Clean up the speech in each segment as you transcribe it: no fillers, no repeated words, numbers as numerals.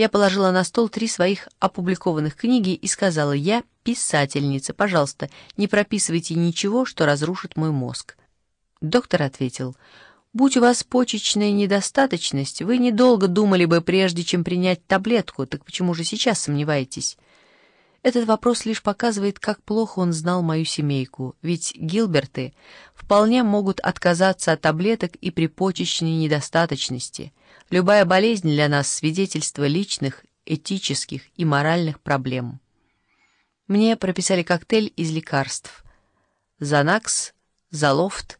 Я положила на стол 3 своих опубликованных книги и сказала: «Я писательница, пожалуйста, не прописывайте ничего, что разрушит мой мозг». Доктор ответил: «Будь у вас почечная недостаточность, вы недолго думали бы, прежде чем принять таблетку, так почему же сейчас сомневаетесь?» Этот вопрос лишь показывает, как плохо он знал мою семейку, ведь Гилберты вполне могут отказаться от таблеток и при почечной недостаточности. Любая болезнь для нас — свидетельство личных, этических и моральных проблем. Мне прописали коктейль из лекарств: Занакс, Залофт,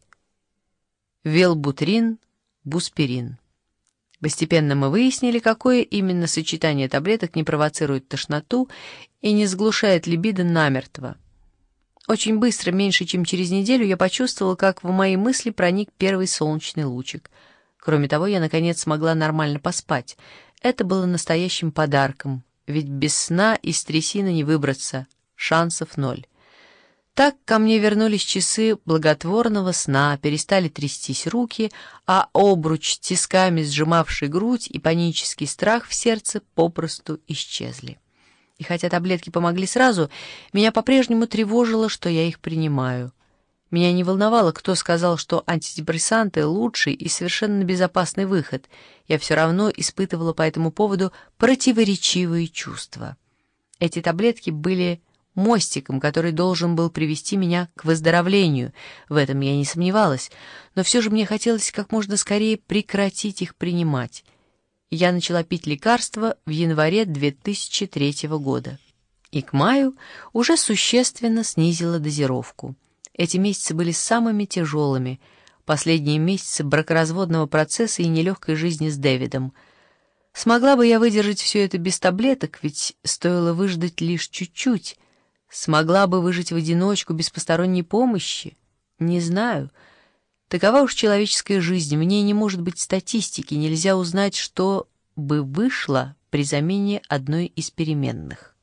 Велбутрин, Буспирин. Постепенно мы выяснили, какое именно сочетание таблеток не провоцирует тошноту и не сглушает либидо намертво. Очень быстро, меньше чем через неделю, я почувствовала, как в мои мысли проник первый солнечный лучик. Кроме того, я, наконец, смогла нормально поспать. Это было настоящим подарком, ведь без сна из трясины не выбраться, шансов 0. Так ко мне вернулись часы благотворного сна, перестали трястись руки, а обруч, тисками сжимавший грудь, и панический страх в сердце попросту исчезли. И хотя таблетки помогли сразу, меня по-прежнему тревожило, что я их принимаю. Меня не волновало, кто сказал, что антидепрессанты — лучший и совершенно безопасный выход. Я все равно испытывала по этому поводу противоречивые чувства. Эти таблетки были мостиком, который должен был привести меня к выздоровлению. В этом я не сомневалась, но все же мне хотелось как можно скорее прекратить их принимать. Я начала пить лекарства в январе 2003 года. И к маю уже существенно снизила дозировку. Эти месяцы были самыми тяжелыми, последние месяцы бракоразводного процесса и нелегкой жизни с Дэвидом. Смогла бы я выдержать все это без таблеток, ведь стоило выждать лишь чуть-чуть. Смогла бы выжить в одиночку без посторонней помощи? Не знаю. Такова уж человеческая жизнь, в ней не может быть статистики, нельзя узнать, что бы вышло при замене одной из переменных.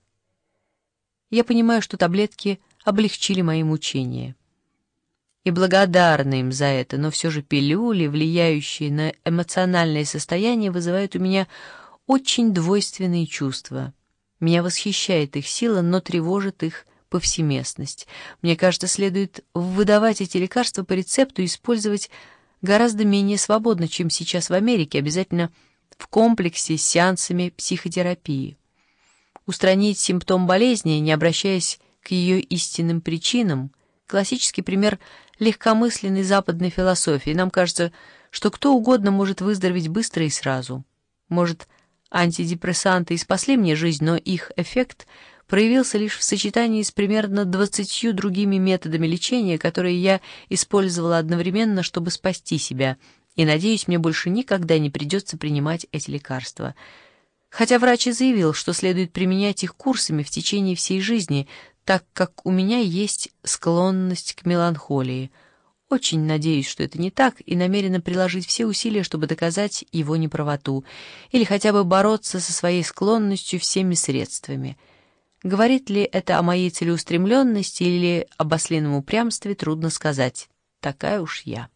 Я понимаю, что таблетки облегчили мои мучения. И благодарна им за это, но все же пилюли, влияющие на эмоциональное состояние, вызывают у меня очень двойственные чувства. Меня восхищает их сила, но тревожит их повсеместность. Мне кажется, следует выдавать эти лекарства по рецепту и использовать гораздо менее свободно, чем сейчас в Америке, обязательно в комплексе с сеансами психотерапии. Устранить симптом болезни, не обращаясь к ее истинным причинам — классический пример легкомысленной западной философии. Нам кажется, что кто угодно может выздороветь быстро и сразу. Может, антидепрессанты и спасли мне жизнь, но их эффект проявился лишь в сочетании с примерно 20 другими методами лечения, которые я использовала одновременно, чтобы спасти себя, и, надеюсь, мне больше никогда не придется принимать эти лекарства. Хотя врач и заявил, что следует применять их курсами в течение всей жизни, так как у меня есть склонность к меланхолии. Очень надеюсь, что это не так, и намерена приложить все усилия, чтобы доказать его неправоту, или хотя бы бороться со своей склонностью всеми средствами. Говорит ли это о моей целеустремленности или об ослином упрямстве, трудно сказать. Такая уж я.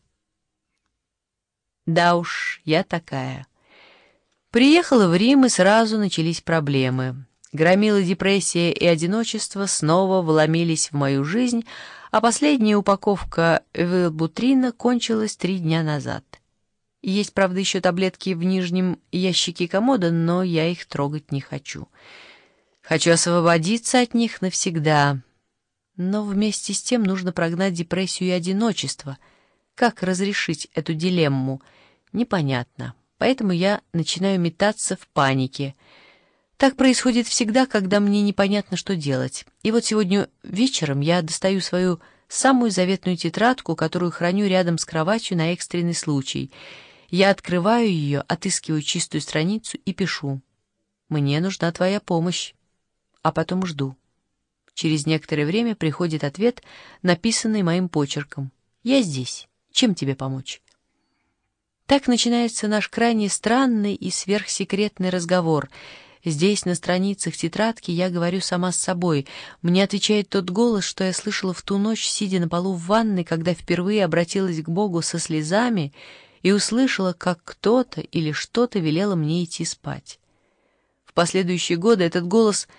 Да уж, я такая. Приехала в Рим, и сразу начались проблемы. Громила депрессия и одиночество снова вломились в мою жизнь, а последняя упаковка Велбутрина кончилась 3 дня назад. Есть, правда, еще таблетки в нижнем ящике комода, но я их трогать не хочу. Хочу освободиться от них навсегда. Но вместе с тем нужно прогнать депрессию и одиночество. Как разрешить эту дилемму? Непонятно. Поэтому я начинаю метаться в панике. Так происходит всегда, когда мне непонятно, что делать. И вот сегодня вечером я достаю свою самую заветную тетрадку, которую храню рядом с кроватью на экстренный случай. Я открываю ее, отыскиваю чистую страницу и пишу: «Мне нужна твоя помощь». А потом жду. Через некоторое время приходит ответ, написанный моим почерком: «Я здесь. Чем тебе помочь?» Так начинается наш крайне странный и сверхсекретный разговор. Здесь, на страницах тетрадки, я говорю сама с собой. Мне отвечает тот голос, что я слышала в ту ночь, сидя на полу в ванной, когда впервые обратилась к Богу со слезами и услышала, как кто-то или что-то велело мне идти спать. В В последующие годы этот голос